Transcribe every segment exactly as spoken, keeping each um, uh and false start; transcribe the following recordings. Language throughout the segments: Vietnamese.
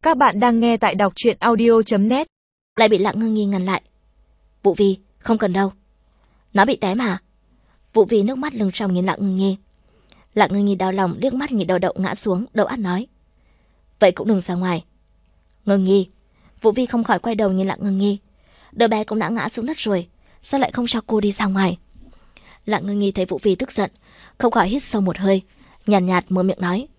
Các bạn đang nghe tại đọc truyện audio chấm net. Lại bị Lặng Ngưng Nhi ngăn lại. Vũ Vi, không cần đâu. Nó bị té mà. Vũ Vi nước mắt lưng tròng nhìn Lặng Ngưng Nhi. Lặng Ngưng Nhi đau lòng liếc mắt nhìn đầu đậu ngã xuống, đầu át nói. Vậy cũng đừng ra ngoài. Ngưng Nhi. Vũ Vi không khỏi quay đầu nhìn Lặng Ngưng Nhi. Đứa bé cũng đã ngã xuống đất rồi, sao lại không cho cô đi ra ngoài? Lặng Ngưng Nhi thấy Vũ Vi tức giận, không khỏi hít sâu một hơi, nhàn nhạt, nhạt mở miệng nói.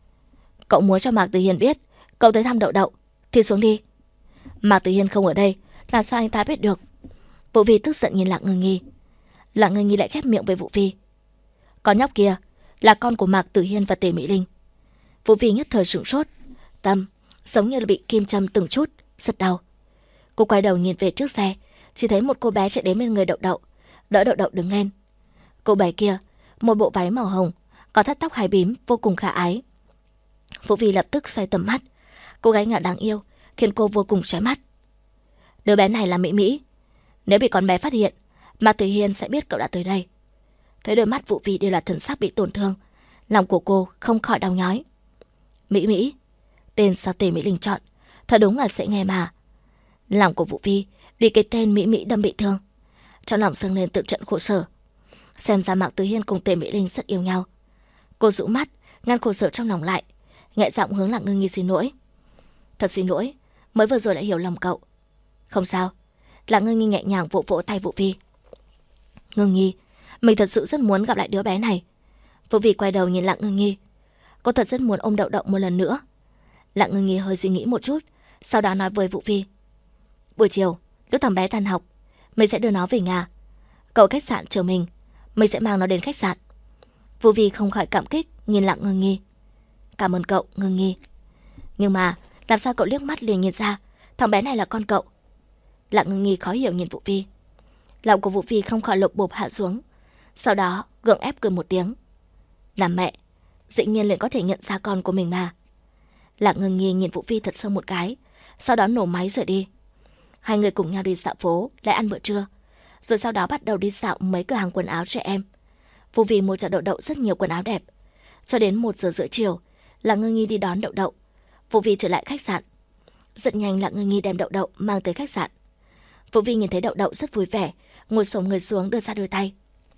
Cậu muốn cho Mạc Tử Hiên biết cậu tới thăm đậu đậu thì xuống đi. Mạc Tử Hiên không ở đây, làm sao anh ta biết được? Vũ Vi tức giận nhìn Lặng Ngưng Nhi. Lặng Ngưng Nhi lại chép miệng với Vũ Vi. Con nhóc kia là con của Mạc Tử Hiên và Tề Mỹ Linh. Vũ Vi nhất thời sửng sốt, tâm giống như là bị kim châm từng chút, rất đau. Cô quay đầu nhìn về trước xe, chỉ thấy một cô bé chạy đến bên người đậu đậu, đỡ đậu đậu đứng lên. Cô bé kia, một bộ váy màu hồng, có thắt tóc hai bím, vô cùng khả ái. Vũ Vi lập tức xoay tầm mắt, cô gái nhỏ đáng yêu khiến cô vô cùng chói mắt. Đứa bé này là Mỹ Mỹ, nếu bị con bé phát hiện, Mạc Tử Hiên sẽ biết cậu đã tới đây. Thấy đôi mắt Vũ Vi đều là thần sắc bị tổn thương, lòng của cô không khỏi đau nhói. Mỹ Mỹ, tên sao Tề Mỹ Linh chọn, thật đúng là dễ nghe mà. Lòng của Vũ Vi vì cái tên Mỹ Mỹ đâm bị thương, trong lòng dâng lên tự trận khổ sở. Xem ra Mạc Tử Hiên cùng Tề Mỹ Linh rất yêu nhau. Cô rũ mắt, ngăn khổ sở trong lòng lại, nhẹ giọng hướng Lặng Ngưng Nhi xin lỗi. Thật xin lỗi, mới vừa rồi lại hiểu lầm cậu. Không sao. Lặng Ngưng Nhi nhẹ nhàng vỗ vỗ tay Vũ Vi. Ngưng Nhi, mình thật sự rất muốn gặp lại đứa bé này. Vũ Vi quay đầu nhìn Lặng Ngưng Nhi. Cô thật rất muốn ôm đậu đậu một lần nữa. Lặng Ngưng Nhi hơi suy nghĩ một chút, sau đó nói với Vũ Vi. Buổi chiều, lúc thằng bé tan học, mình sẽ đưa nó về nhà. Cậu khách sạn chờ mình, mình sẽ mang nó đến khách sạn. Vũ Vi không khỏi cảm kích nhìn Lặng Ngưng Nhi. Cảm ơn cậu, Ngưng Nhi. Nhưng mà, làm sao cậu liếc mắt liền nhìn ra thằng bé này là con cậu? Lặng Ngưng Nhi khó hiểu nhìn Vũ Vi. Lòng của Vũ Vi không khỏi lột bột hạ xuống, sau đó gượng ép cười một tiếng. Làm mẹ, dĩ nhiên liền có thể nhận ra con của mình mà. Lặng Ngưng Nhi nhìn Vũ Vi thật sâu một cái, sau đó nổ máy rời đi. Hai người cùng nhau đi dạo phố, lại ăn bữa trưa, rồi sau đó bắt đầu đi dạo mấy cửa hàng quần áo trẻ em. Vũ Vi mua cho đậu đậu rất nhiều quần áo đẹp. Cho đến một giờ rưỡi chiều, Lặng Ngưng Nhi đi đón đậu đậu. Vũ Vi trở lại khách sạn. Rất nhanh Lặng Ngưng Nhi đem đậu đậu mang tới khách sạn. Vũ Vi nhìn thấy đậu đậu rất vui vẻ, ngồi xổm người xuống đưa ra đôi tay.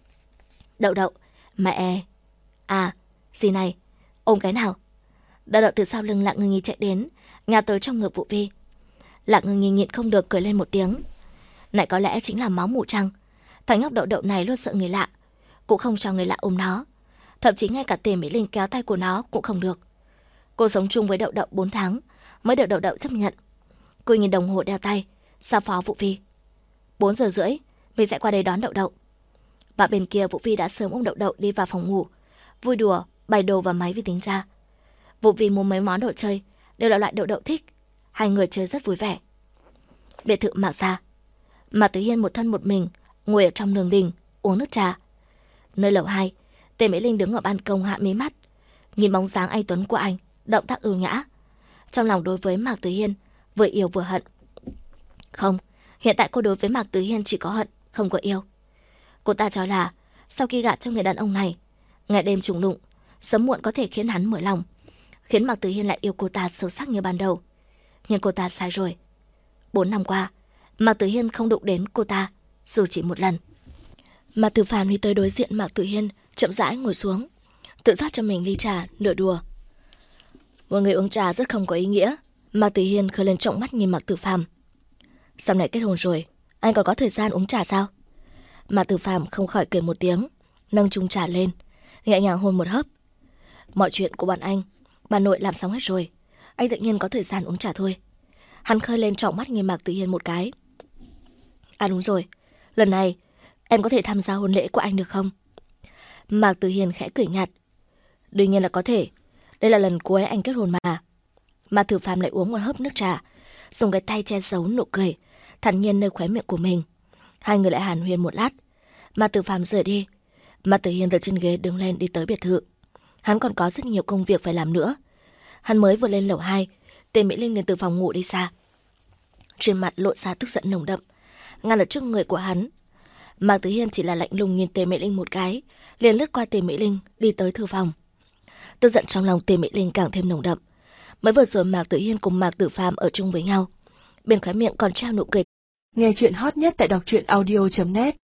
Đậu đậu, mẹ... À, gì này, ôm cái nào? Đậu đậu từ sau lưng Lặng Ngưng Nhi chạy đến, nhào tới trong ngực Vũ Vi. Lặng Ngưng Nhi nhịn không được cười lên một tiếng. Này có lẽ chính là máu mủ trăng. Thằng nhóc đậu đậu này luôn sợ người lạ, cũng không cho người lạ ôm nó. Thậm chí ngay cả Tề Mỹ Linh kéo tay của nó cũng không được. Cô sống chung với đậu đậu bốn tháng mới được đậu đậu chấp nhận. Cô nhìn đồng hồ đeo tay, giao phó Vũ Vi. bốn giờ rưỡi, mình sẽ qua đây đón đậu đậu. Và bên kia Vũ Vi đã sớm ôm đậu đậu đi vào phòng ngủ, vui đùa, bày đồ và máy vi tính ra. Vũ Vi mua mấy món đồ chơi, đều là loại đậu đậu thích. Hai người chơi rất vui vẻ. Biệt thự Mạc gia. Mạc Tử Hiên một thân một mình, ngồi ở trong đường đình, uống nước trà. Nơi lầu hai, Tề Mỹ Linh đứng ở ban công hạ mí mắt, nhìn bóng dáng anh tuấn của anh, động tác ưu nhã. Trong lòng đối với Mạc Tử Hiên vừa yêu vừa hận. Không, hiện tại cô đối với Mạc Tử Hiên chỉ có hận, không có yêu. Cô ta cho là sau khi gả cho người đàn ông này, ngày đêm trùng đụng, sớm muộn có thể khiến hắn mở lòng, khiến Mạc Tử Hiên lại yêu cô ta sâu sắc như ban đầu. Nhưng cô ta sai rồi. Bốn năm qua, Mạc Tử Hiên không đụng đến cô ta dù chỉ một lần. Mạc Tử Phàm đi tới đối diện Mạc Tử Hiên, chậm rãi ngồi xuống, tự rót cho mình ly trà, nửa đùa. Một người uống trà rất không có ý nghĩa. Mạc Tử Hiên khơi lên trọng mắt nhìn Mạc Tử Phàm. Sau này kết hôn rồi, anh còn có thời gian uống trà sao? Mạc Tử Phàm không khỏi cười một tiếng, nâng chung trà lên, nhẹ nhàng hôn một hớp. Mọi chuyện của bọn anh, bà nội làm xong hết rồi, anh tự nhiên có thời gian uống trà thôi. Hắn khơi lên trọng mắt nhìn Mạc Tử Hiên một cái. À đúng rồi, lần này em có thể tham gia hôn lễ của anh được không? Mạc Tử Hiên khẽ cười nhạt. Đương nhiên là có thể, đây là lần cuối anh kết hôn mà. Mạc Tử Phàm lại uống một hớp nước trà, dùng cái tay che giấu nụ cười thản nhiên nơi khóe miệng của mình. Hai người lại hàn huyên một lát. Mạc Tử Phàm rời đi. Mạc Tử Hiên từ trên ghế đứng lên đi tới biệt thự. Hắn còn có rất nhiều công việc phải làm nữa. Hắn mới vừa lên lầu hai, Tề Mỹ Linh liền từ phòng ngủ đi ra. Trên mặt lộ ra tức giận nồng đậm, ngăn ở trước người của hắn. Mạc Tử Hiên chỉ là lạnh lùng nhìn Tề Mỹ Linh một cái, liền lướt qua Tề Mỹ Linh đi tới thư phòng. Tức giận trong lòng Tề Mỹ Linh càng thêm nồng đậm. Mới vừa rồi Mạc Tử Hiên cùng Mạc Tử Phàm ở chung với nhau, bên khóe miệng còn treo nụ cười. Nghe chuyện hot nhất tại đọc truyện audio chấm net.